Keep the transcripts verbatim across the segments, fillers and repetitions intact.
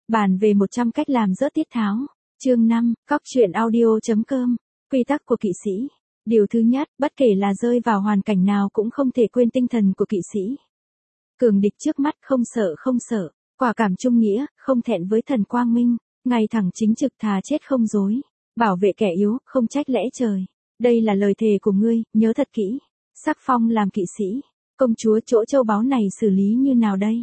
Bàn về một trăm cách làm rớt tiết tháo. Chương năm, Cóc truyện audio.com. Quy tắc của kỵ sĩ. Điều thứ nhất, bất kể là rơi vào hoàn cảnh nào cũng không thể quên tinh thần của kỵ sĩ. Cường địch trước mắt, không sợ không sợ, quả cảm trung nghĩa, không thẹn với thần quang minh, ngay thẳng chính trực thà chết không dối, bảo vệ kẻ yếu, không trách lẽ trời. Đây là lời thề của ngươi, nhớ thật kỹ. Sắc phong làm kỵ sĩ, công chúa chỗ châu báu này xử lý như nào đây?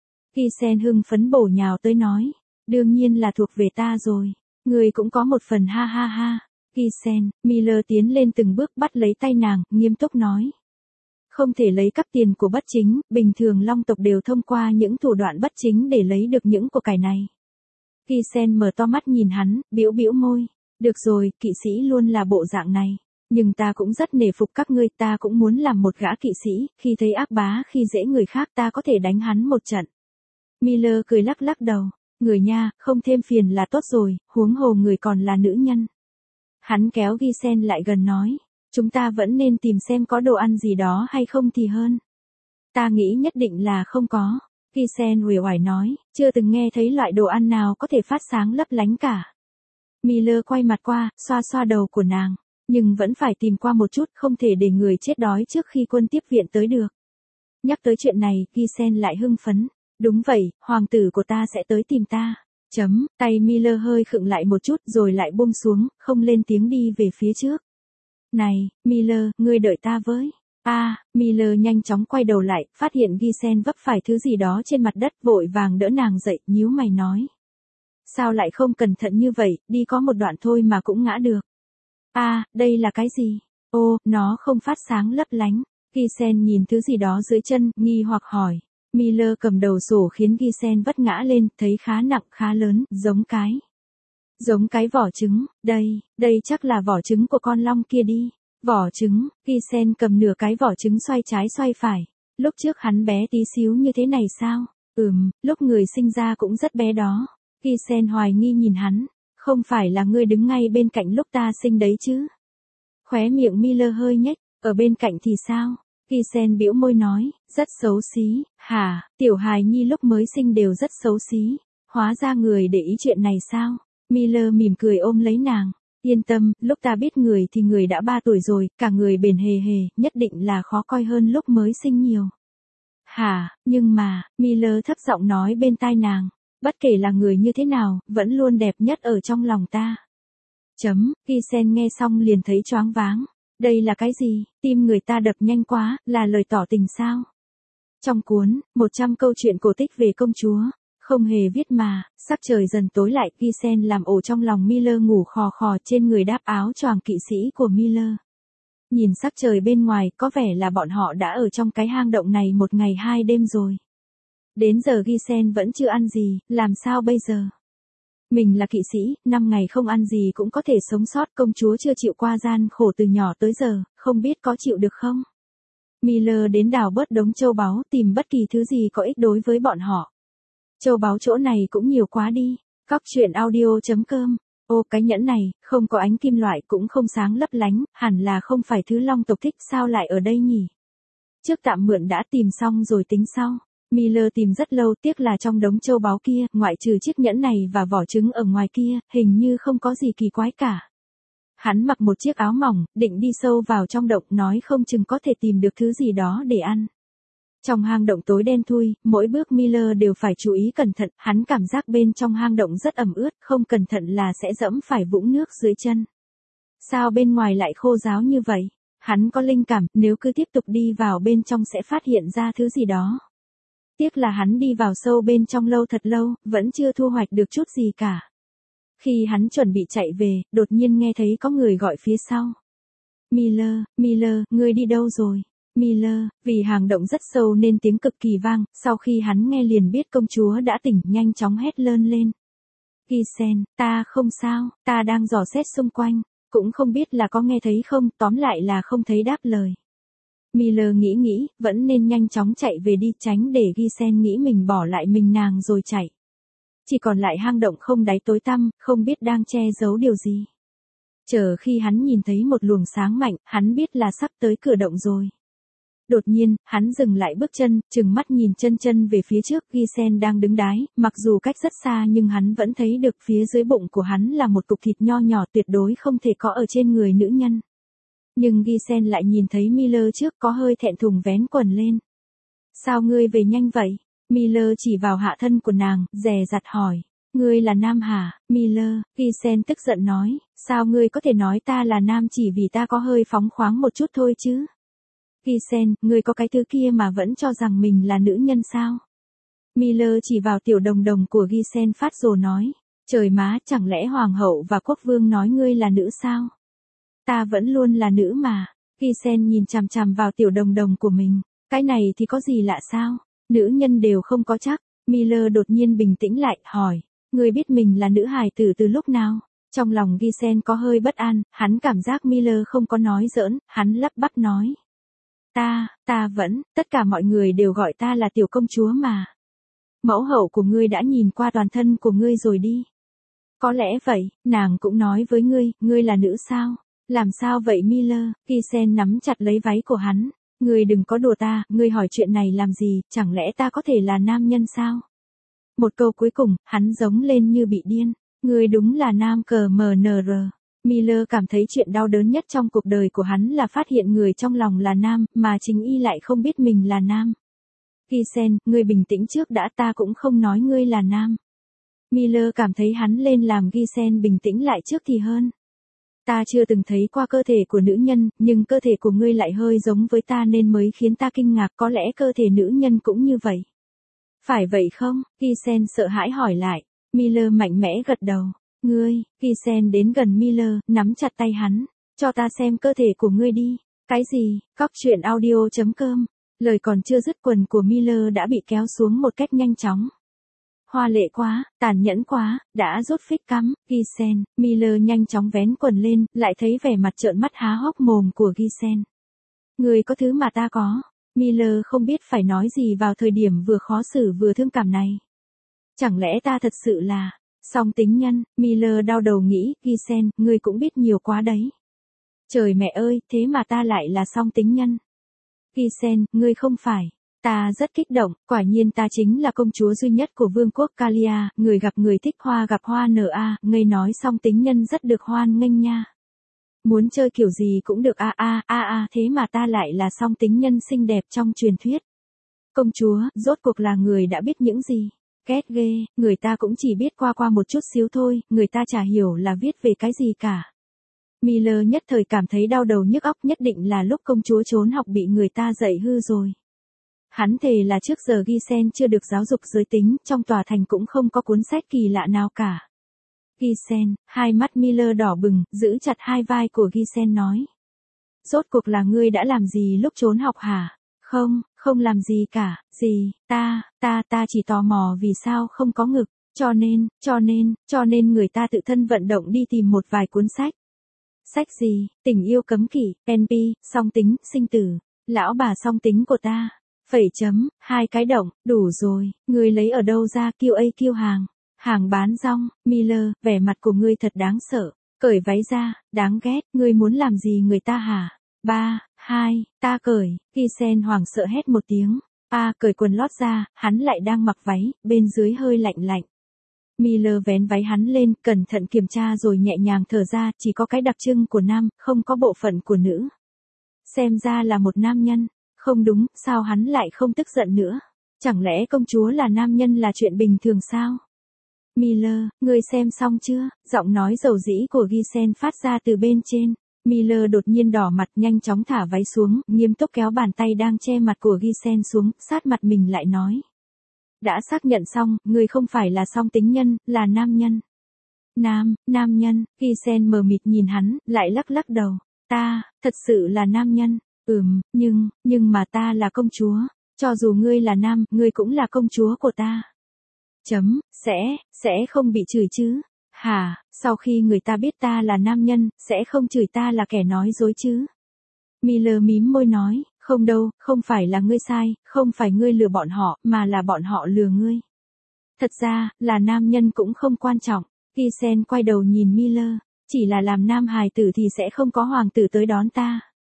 Gisen hưng phấn bổ nhào tới nói, đương nhiên là thuộc về ta rồi, ngươi cũng có một phần ha ha ha. Gisen, Miller tiến lên từng bước bắt lấy tay nàng, nghiêm túc nói. Không thể lấy cắp tiền của bất chính, bình thường long tộc đều thông qua những thủ đoạn bất chính để lấy được những của cải này. Gisen mở to mắt nhìn hắn, bĩu bĩu môi. Được rồi, kỵ sĩ luôn là bộ dạng này. Nhưng ta cũng rất nể phục các ngươi, ta cũng muốn làm một gã kỵ sĩ, khi thấy ác bá khi dễ người khác ta có thể đánh hắn một trận. Miller cười lắc lắc đầu, người nha, không thêm phiền là tốt rồi, huống hồ người còn là nữ nhân. Hắn kéo Gisen lại gần nói, chúng ta vẫn nên tìm xem có đồ ăn gì đó hay không thì hơn. Ta nghĩ nhất định là không có. Gisen uể oải nói, chưa từng nghe thấy loại đồ ăn nào có thể phát sáng lấp lánh cả. Miller quay mặt qua, xoa xoa đầu của nàng, nhưng vẫn phải tìm qua một chút, không thể để người chết đói trước khi quân tiếp viện tới được. Nhắc tới chuyện này, Gisen lại hưng phấn. Đúng vậy, hoàng tử của ta sẽ tới tìm ta. Chấm, tay Miller hơi khựng lại một chút rồi lại buông xuống, không lên tiếng đi về phía trước. Này, Miller, ngươi đợi ta với. A, à, Miller nhanh chóng quay đầu lại, phát hiện Gisen vấp phải thứ gì đó trên mặt đất, vội vàng đỡ nàng dậy, nhíu mày nói. Sao lại không cẩn thận như vậy, đi có một đoạn thôi mà cũng ngã được. A, à, đây là cái gì? Ô, nó không phát sáng lấp lánh. Gisen nhìn thứ gì đó dưới chân, nghi hoặc hỏi. Miller cầm đầu sổ khiến Gisen vấp ngã lên, thấy khá nặng khá lớn, giống cái. Giống cái vỏ trứng, đây, đây chắc là vỏ trứng của con long kia đi. Vỏ trứng, Gisen cầm nửa cái vỏ trứng xoay trái xoay phải. Lúc trước hắn bé tí xíu như thế này sao? Ừm, lúc người sinh ra cũng rất bé đó. Gisen hoài nghi nhìn hắn, không phải là ngươi đứng ngay bên cạnh lúc ta sinh đấy chứ? Khóe miệng Miller hơi nhếch, ở bên cạnh thì sao? Gisen bĩu môi nói, rất xấu xí. Hả, tiểu hài nhi lúc mới sinh đều rất xấu xí. Hóa ra người để ý chuyện này sao? Miller mỉm cười ôm lấy nàng. Yên tâm, lúc ta biết người thì người đã ba tuổi rồi, cả người bền hề hề, nhất định là khó coi hơn lúc mới sinh nhiều. Hả, nhưng mà, Miller thấp giọng nói bên tai nàng. Bất kể là người như thế nào, vẫn luôn đẹp nhất ở trong lòng ta. Chấm, Gisen nghe xong liền thấy choáng váng. Đây là cái gì? Tim người ta đập nhanh quá, là lời tỏ tình sao? Trong cuốn, một trăm câu chuyện cổ tích về công chúa, không hề viết mà, sắc trời dần tối lại, Gisen làm ổ trong lòng Miller ngủ khò khò trên người đáp áo choàng kỵ sĩ của Miller. Nhìn sắc trời bên ngoài, có vẻ là bọn họ đã ở trong cái hang động này một ngày hai đêm rồi. Đến giờ Gisen vẫn chưa ăn gì, làm sao bây giờ? Mình là kỵ sĩ, năm ngày không ăn gì cũng có thể sống sót, công chúa chưa chịu qua gian khổ từ nhỏ tới giờ, không biết có chịu được không? Miller đến đào bớt đống châu báu, tìm bất kỳ thứ gì có ích đối với bọn họ. Châu báu chỗ này cũng nhiều quá đi. Cóc truyện audio.com. Ô, cái nhẫn này, không có ánh kim loại cũng không sáng lấp lánh, hẳn là không phải thứ long tộc thích, sao lại ở đây nhỉ? Trước tạm mượn đã, tìm xong rồi tính sau. Miller tìm rất lâu, tiếc là trong đống châu báu kia, ngoại trừ chiếc nhẫn này và vỏ trứng ở ngoài kia, hình như không có gì kỳ quái cả. Hắn mặc một chiếc áo mỏng, định đi sâu vào trong động, nói không chừng có thể tìm được thứ gì đó để ăn. Trong hang động tối đen thui, mỗi bước Miller đều phải chú ý cẩn thận, hắn cảm giác bên trong hang động rất ẩm ướt, không cẩn thận là sẽ dẫm phải vũng nước dưới chân. Sao bên ngoài lại khô ráo như vậy? Hắn có linh cảm, nếu cứ tiếp tục đi vào bên trong sẽ phát hiện ra thứ gì đó. Tiếc là hắn đi vào sâu bên trong lâu thật lâu, vẫn chưa thu hoạch được chút gì cả. Khi hắn chuẩn bị chạy về, đột nhiên nghe thấy có người gọi phía sau. Miller, Miller, ngươi đi đâu rồi? Miller, vì hang động rất sâu nên tiếng cực kỳ vang, sau khi hắn nghe liền biết công chúa đã tỉnh, nhanh chóng hét lớn lên. Gisen, ta không sao, ta đang dò xét xung quanh, cũng không biết là có nghe thấy không, tóm lại là không thấy đáp lời. Miller nghĩ nghĩ, vẫn nên nhanh chóng chạy về đi, tránh để Gisen nghĩ mình bỏ lại mình nàng rồi chạy. Chỉ còn lại hang động không đáy tối tăm, không biết đang che giấu điều gì. Chờ khi hắn nhìn thấy một luồng sáng mạnh, hắn biết là sắp tới cửa động rồi. Đột nhiên, hắn dừng lại bước chân, trừng mắt nhìn chân chân về phía trước, Giselle đang đứng đái, mặc dù cách rất xa nhưng hắn vẫn thấy được phía dưới bụng của hắn là một cục thịt nho nhỏ tuyệt đối không thể có ở trên người nữ nhân. Nhưng Giselle lại nhìn thấy Miller trước có hơi thẹn thùng vén quần lên. Sao ngươi về nhanh vậy? Miller chỉ vào hạ thân của nàng, dè dặt hỏi. Ngươi là nam hả, Miller? Giselle tức giận nói, sao ngươi có thể nói ta là nam chỉ vì ta có hơi phóng khoáng một chút thôi chứ? Giselle, ngươi có cái thứ kia mà vẫn cho rằng mình là nữ nhân sao? Miller chỉ vào tiểu đồng đồng của Giselle phát rồ nói, trời má, chẳng lẽ hoàng hậu và quốc vương nói ngươi là nữ sao? Ta vẫn luôn là nữ mà. Giselle nhìn chằm chằm vào tiểu đồng đồng của mình, cái này thì có gì lạ sao? Nữ nhân đều không có chắc. Miller đột nhiên bình tĩnh lại, hỏi, ngươi biết mình là nữ hài tử từ lúc nào? Trong lòng Giselle có hơi bất an, hắn cảm giác Miller không có nói giỡn, hắn lắp bắp nói. Ta, ta vẫn, tất cả mọi người đều gọi ta là tiểu công chúa mà. Mẫu hậu của ngươi đã nhìn qua toàn thân của ngươi rồi đi. Có lẽ vậy, nàng cũng nói với ngươi, ngươi là nữ sao? Làm sao vậy Miller? Giselle nắm chặt lấy váy của hắn. Ngươi đừng có đùa ta, ngươi hỏi chuyện này làm gì, chẳng lẽ ta có thể là nam nhân sao? Một câu cuối cùng, hắn giống lên như bị điên. Ngươi đúng là nam cờ mờ nờ rờ. Miller cảm thấy chuyện đau đớn nhất trong cuộc đời của hắn là phát hiện người trong lòng là nam, mà chính y lại không biết mình là nam. Giselle, ngươi bình tĩnh trước đã, ta cũng không nói ngươi là nam. Miller cảm thấy hắn lên làm Giselle bình tĩnh lại trước thì hơn. Ta chưa từng thấy qua cơ thể của nữ nhân, nhưng cơ thể của ngươi lại hơi giống với ta nên mới khiến ta kinh ngạc, có lẽ cơ thể nữ nhân cũng như vậy. Phải vậy không? Giselle sợ hãi hỏi lại. Miller mạnh mẽ gật đầu. Ngươi, Giselle đến gần Miller, nắm chặt tay hắn. Cho ta xem cơ thể của ngươi đi. Cái gì? Cóc truyện audio chấm com. Lời còn chưa dứt quần của Miller đã bị kéo xuống một cách nhanh chóng. Hoa lệ quá, tàn nhẫn quá, đã rút phích cắm, Giselle. Miller nhanh chóng vén quần lên, lại thấy vẻ mặt trợn mắt há hốc mồm của Giselle. Ngươi có thứ mà ta có. Miller không biết phải nói gì vào thời điểm vừa khó xử vừa thương cảm này. Chẳng lẽ ta thật sự là song tính nhân? Miller đau đầu nghĩ, Giselle, ngươi cũng biết nhiều quá đấy. Trời mẹ ơi, thế mà ta lại là song tính nhân. Giselle, ngươi không phải. Ta rất kích động, quả nhiên ta chính là công chúa duy nhất của vương quốc Kalia, người gặp người thích hoa gặp hoa nở a, ngây nói song tính nhân rất được hoan nghênh nha. Muốn chơi kiểu gì cũng được a a a a, thế mà ta lại là song tính nhân xinh đẹp trong truyền thuyết. Công chúa, rốt cuộc là người đã biết những gì? Ghét ghê, người ta cũng chỉ biết qua qua một chút xíu thôi, người ta chả hiểu là viết về cái gì cả. Miller nhất thời cảm thấy đau đầu nhức óc, nhất định là lúc công chúa trốn học bị người ta dạy hư rồi. Hắn thề là trước giờ Giselle chưa được giáo dục giới tính, trong tòa thành cũng không có cuốn sách kỳ lạ nào cả. Giselle, hai mắt Miller đỏ bừng, giữ chặt hai vai của Giselle nói. Rốt cuộc là ngươi đã làm gì lúc trốn học hả? Không, không làm gì cả, gì, ta, ta, ta chỉ tò mò vì sao không có ngực, cho nên, cho nên, cho nên người ta tự thân vận động đi tìm một vài cuốn sách. Sách gì? Tình yêu cấm kỵ, en pê, song tính, sinh tử, lão bà song tính của ta. Phẩy chấm, hai cái động, đủ rồi, ngươi lấy ở đâu ra kiêu a kiêu hàng, hàng bán rong. Miller, vẻ mặt của ngươi thật đáng sợ, cởi váy ra, đáng ghét, ngươi muốn làm gì người ta hả? Ba, hai, ta cởi. Giselle hoảng sợ hét một tiếng, a cởi quần lót ra, hắn lại đang mặc váy, bên dưới hơi lạnh lạnh. Miller vén váy hắn lên, cẩn thận kiểm tra rồi nhẹ nhàng thở ra, chỉ có cái đặc trưng của nam, không có bộ phận của nữ. Xem ra là một nam nhân. Không đúng, sao hắn lại không tức giận nữa? Chẳng lẽ công chúa là nam nhân là chuyện bình thường sao? Miller, ngươi xem xong chưa? Giọng nói dầu dĩ của Giselle phát ra từ bên trên. Miller đột nhiên đỏ mặt, nhanh chóng thả váy xuống, nghiêm túc kéo bàn tay đang che mặt của Giselle xuống, sát mặt mình lại nói. Đã xác nhận xong, ngươi không phải là song tính nhân, là nam nhân. Nam, nam nhân, Giselle mờ mịt nhìn hắn, lại lắc lắc đầu. Ta, thật sự là nam nhân. Ừm, nhưng, nhưng mà ta là công chúa. Cho dù ngươi là nam, ngươi cũng là công chúa của ta. Chấm, sẽ, sẽ không bị chửi chứ? Hả, sau khi người ta biết ta là nam nhân, sẽ không chửi ta là kẻ nói dối chứ? Miller mím môi nói, không đâu, không phải là ngươi sai, không phải ngươi lừa bọn họ, mà là bọn họ lừa ngươi. Thật ra, là nam nhân cũng không quan trọng. Giselle quay đầu nhìn Miller, chỉ là làm nam hài tử thì sẽ không có hoàng tử tới đón ta.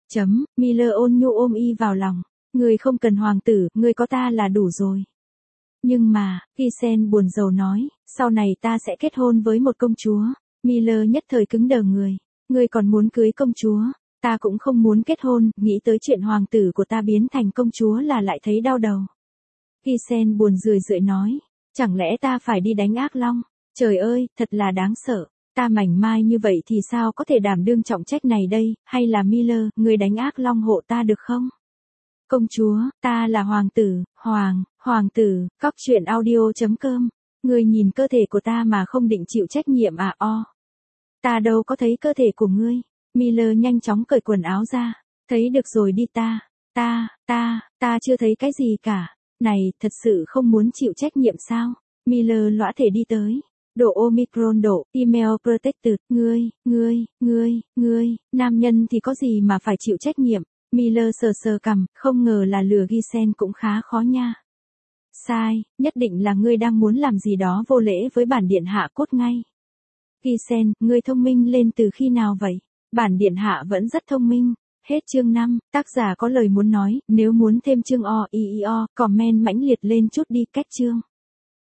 Chấm, Miller ôn nhu ôm y vào lòng. Ngươi không cần hoàng tử, ngươi có ta là đủ rồi. Nhưng mà, Gisen buồn rầu nói, sau này ta sẽ kết hôn với một công chúa. Miller nhất thời cứng đờ người. Ngươi còn muốn cưới công chúa? Ta cũng không muốn kết hôn, nghĩ tới chuyện hoàng tử của ta biến thành công chúa là lại thấy đau đầu. Gisen buồn rười rượi nói, chẳng lẽ ta phải đi đánh ác long? Trời ơi, thật là đáng sợ. Ta mảnh mai như vậy thì sao có thể đảm đương trọng trách này đây, hay là Miller, người đánh ác long hộ ta được không? Công chúa, ta là hoàng tử, hoàng, hoàng tử, cóc truyện audio chấm com. Người nhìn cơ thể của ta mà không định chịu trách nhiệm à o. Ta đâu có thấy cơ thể của ngươi. Miller nhanh chóng cởi quần áo ra. Thấy được rồi đi ta, ta, ta, ta chưa thấy cái gì cả. Này, thật sự không muốn chịu trách nhiệm sao? Miller lõa thể đi tới. Độ Omicron độ, email protected, ngươi, ngươi, ngươi, ngươi, nam nhân thì có gì mà phải chịu trách nhiệm. Miller sờ sờ cằm, không ngờ là lừa Gisen cũng khá khó nha. Sai, nhất định là ngươi đang muốn làm gì đó vô lễ với bản điện hạ cốt ngay. Gisen, ngươi thông minh lên từ khi nào vậy? Bản điện hạ vẫn rất thông minh. Hết chương năm, tác giả có lời muốn nói, nếu muốn thêm chương o i i o, comment mãnh liệt lên chút đi, cách chương.